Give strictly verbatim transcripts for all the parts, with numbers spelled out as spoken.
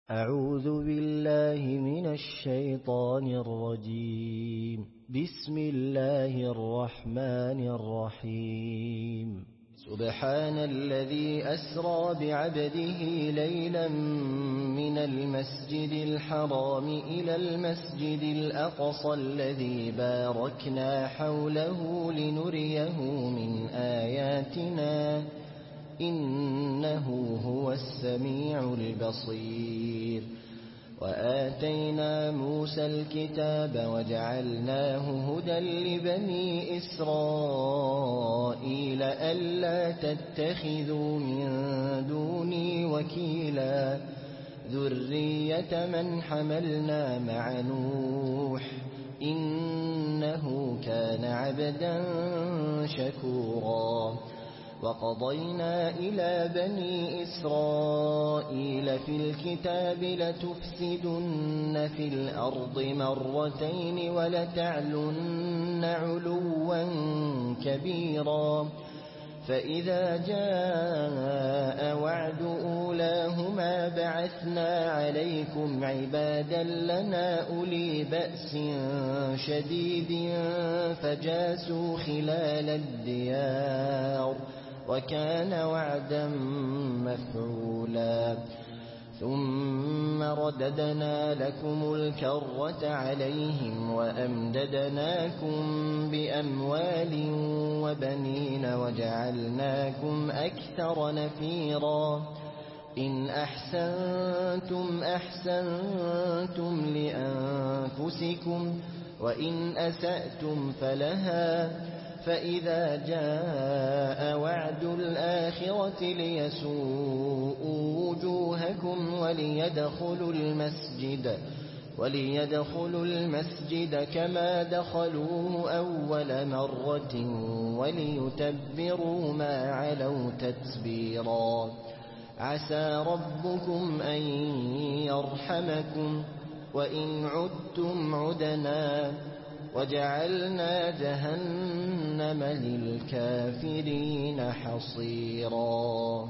أعوذ بالله من الشيطان الرجيم. بسم الله الرحمن الرحيم. سبحان الذي أسرى بعبده ليلا من المسجد الحرام إلى المسجد الأقصى الذي باركنا حوله لنريه من آياتنا إنه هو السميع البصير. وآتينا موسى الكتاب وجعلناه هدى لبني إسرائيل ألا تتخذوا من دوني وكيلا ذرية من حملنا مع نوح إنه كان عبدا شكورا. وقضينا إلى بني إسرائيل في الكتاب لتفسدن في الأرض مرتين ولتعلن علوا كبيرا. فإذا جاء وعد أولاهما بعثنا عليكم عبادا لنا أولي بأس شديد فجاسوا خلال الديار وكان وعدا مفعولا. ثم رددنا لكم الكرة عليهم وأمددناكم بأموال وبنين وجعلناكم أكثر نفيرا. إن أحسنتم أحسنتم لأنفسكم وإن أسأتم فلها. فإذا جاء وعد الآخرة ليسوءوا وجوهكم وليدخلوا المسجد وليدخلوا المسجد كما دخلوه أول مرة وليتبروا ما علوا تتبيرا. عسى ربكم أن يرحمكم وإن عدتم عدنا وجعلنا جهنم للكافرين حصيرا.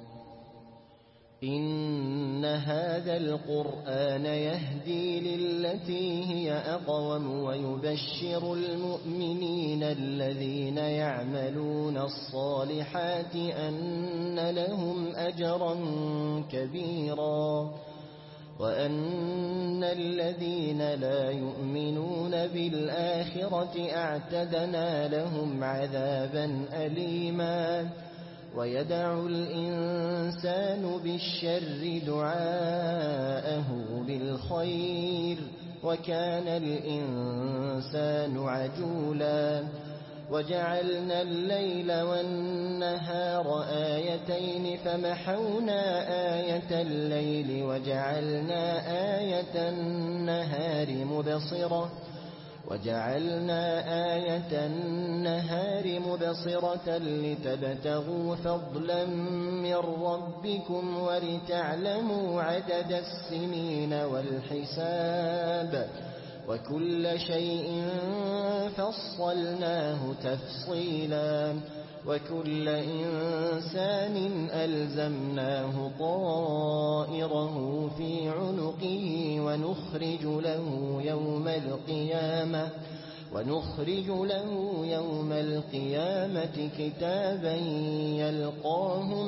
إن هذا القرآن يهدي للتي هي أقوم ويبشر المؤمنين الذين يعملون الصالحات أن لهم أجرا كبيرا وأن الذين لا يؤمنون بالآخرة أعتدنا لهم عذابا أليما. ويدع الإنسان بالشر دعاءه بالخير وكان الإنسان عجولا. وجعلنا الليل والنهار آيتين فمحونا آية الليل وجعلنا آية النهار مبصرة وجعلنا آية النهار مبصرة لتبتغوا فضلا من ربكم ولتعلموا عدد السنين والحساب وكل شيء فصلناه تفصيلا. وكل إنسان ألزمناه طائره في عنقه ونخرج له يوم القيامة ونخرج له يوم القيامة كتابا يلقاه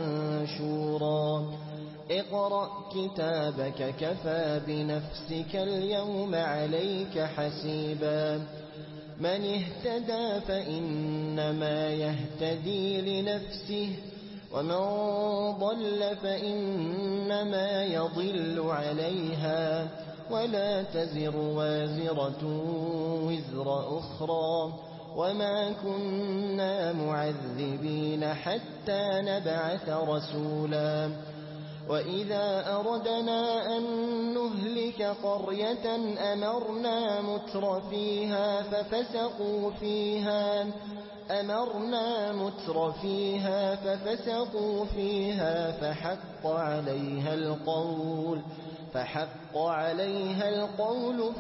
منشورا. اقرأ كتابك كفى بنفسك اليوم عليك حسيبا. من اهتدى فإنما يهتدي لنفسه ومن ضل فإنما يضل عليها ولا تزر وازرة وزر أخرى وما كنا معذبين حتى نبعث رسولا. وإذا أردنا أن نهلك قرية أمرنا متر فيها ففسقوا فيها أمرنا متر فيها ففسقوا فيها فحق عليها القول فحق عليها القول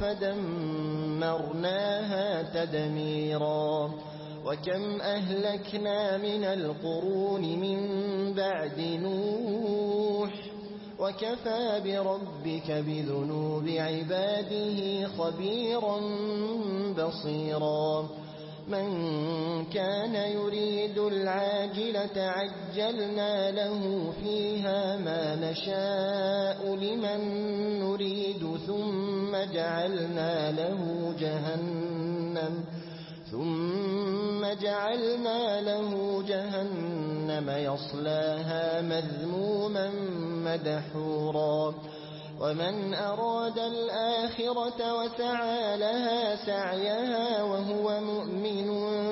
فدمرناها تدميرا. وكم أهلكنا من القرون من بعد نوح وكفى بربك بذنوب عباده خبيرا بصيرا من كان يريد العاجلة عجلنا له فيها ما نشاء لمن نريد ثم جعلنا له جهنم ثم جعلنا له جهنم يصلاها مذموما مدحورا ومن أراد الآخرة وسعى لها سعيها وهو مؤمن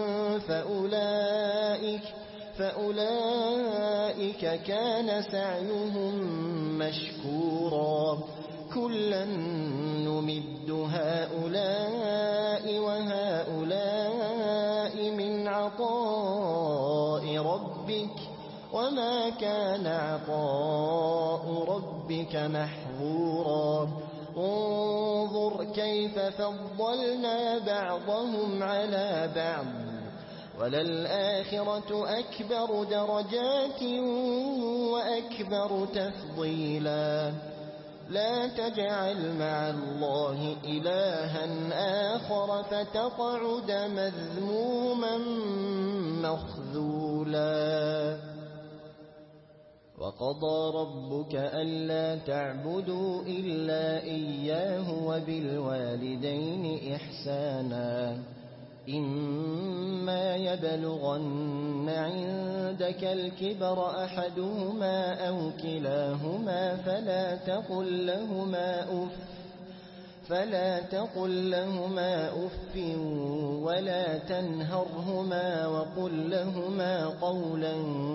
فأولئك, فأولئك كان سعيهم مشكورا كلا نمد هؤلاء وهؤلاء من عطاء ربك وما كان عطاء ربك محظورا انظر كيف فضلنا بعضهم على بعض وللآخرة أكبر درجات وأكبر تفضيلا لا تجعل مع الله إلها آخر فتقعد مذموما مخذولا وقضى ربك ألا تعبدوا إلا إياه وبالوالدين إحسانا إما يبلغن عندك الكبر أحدهما أو كلاهما فلا تقل لهما أف فلا تقل لهما أف ولا تنهرهما وقل لهما قولا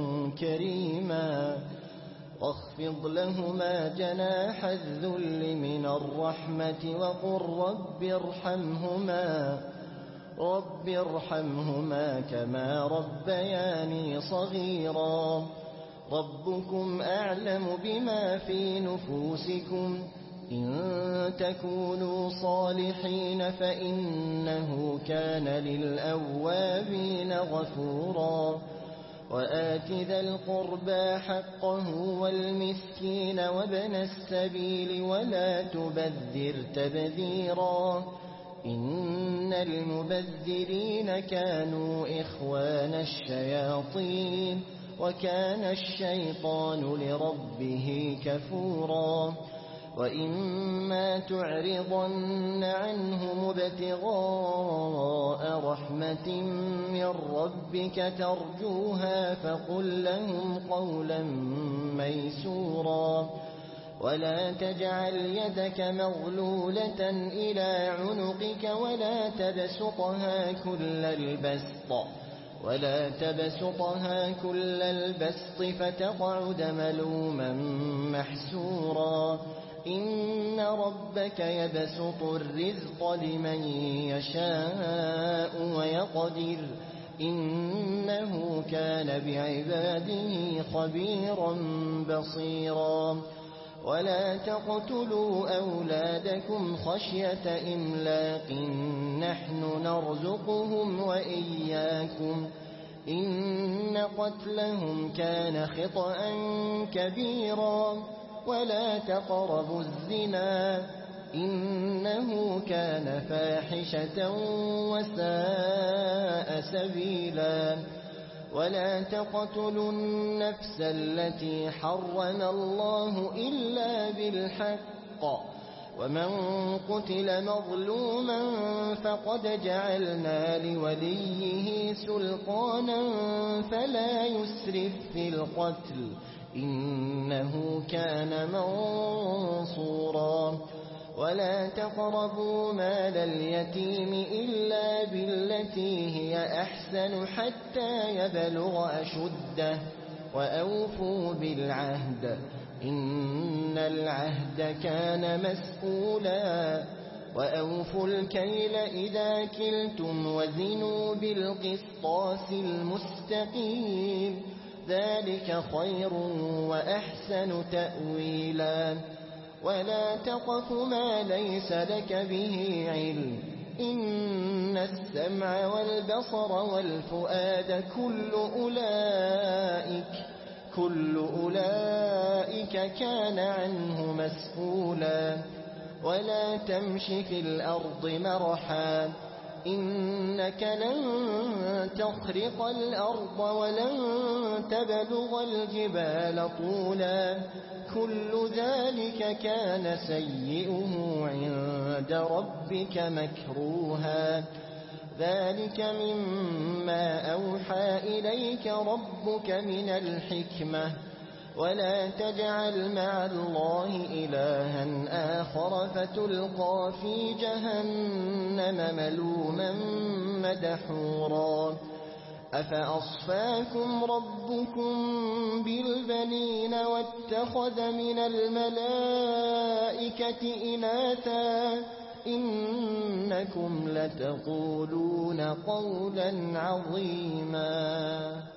كريما واخفض لهما جناح الذل من الرحمة وقل رب ارحمهما رب ارحمهما كما ربياني صغيرا ربكم أعلم بما في نفوسكم إن تكونوا صالحين فإنه كان للأوابين غفورا وآت ذا القربى حقه والمسكين وابن السبيل ولا تبذر تبذيرا إن المبذرين كانوا إخوان الشياطين وكان الشيطان لربه كفورا وإما تعرضن عنهم ابتغاء رحمة من ربك ترجوها فقل لهم قولا ميسورا ولا تجعل يدك مغلولة إلى عنقك ولا تبسطها كل البسط ولا تبسطها كل البسط فتقعد ملوما محسورا إن ربك يبسط الرزق لمن يشاء ويقدر إنه كان بعباده خبيرا بصيرا ولا تقتلوا أولادكم خشية إملاق نحن نرزقهم وإياكم إن قتلهم كان خطأ كبيرا ولا تقربوا الزنا إنه كان فاحشة وساء سبيلا ولا تقتلوا النفس التي حرم الله إلا بالحق ومن قتل مظلوما فقد جعلنا لوليه سلطانا فلا يسرف في القتل إنه كان منصورا ولا تقربوا مال اليتيم إلا بالتي هي أحسن حتى يبلغ أشده وأوفوا بالعهد إن العهد كان مسؤولا وأوفوا الكيل إذا كلتم وزنوا بالقسطاس المستقيم ذلك خير وأحسن تأويلا ولا تقف ما ليس لك به علم إن السمع والبصر والفؤاد كل أولئك كل أولئك كان عنه مسؤولا ولا تمش في الأرض مرحا إنك لن تخرق الأرض ولن تبلغ الجبال طولا كل ذلك كان سيئه عند ربك مكروها ذلك مما أوحى إليك ربك من الحكمة ولا تجعل مع الله إلها آخر فتلقى في جهنم ملوما مدحورا أفأصفاكم ربكم بالبنين واتخذ من الملائكة إناثا إنكم لتقولون قولا عظيما